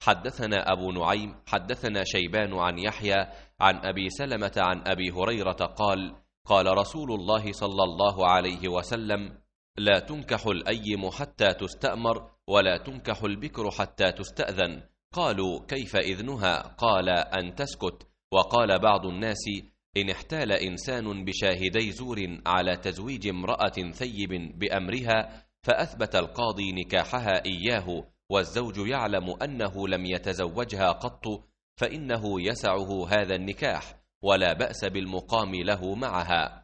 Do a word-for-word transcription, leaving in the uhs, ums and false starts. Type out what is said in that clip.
حدثنا أبو نعيم حدثنا شيبان عن يحيى عن أبي سلمة عن أبي هريرة قال قال رسول الله صلى الله عليه وسلم: لا تنكح الأيم حتى تستأمر، ولا تنكح البكر حتى تستأذن. قالوا: كيف إذنها؟ قال: أن تسكت. وقال بعض الناس: إن احتال إنسان بشاهدي زور على تزويج امرأة ثيب بأمرها فأثبت القاضي نكاحها إياه والزوج يعلم أنه لم يتزوجها قط، فإنه يسعه هذا النكاح، ولا بأس بالمقام له معها.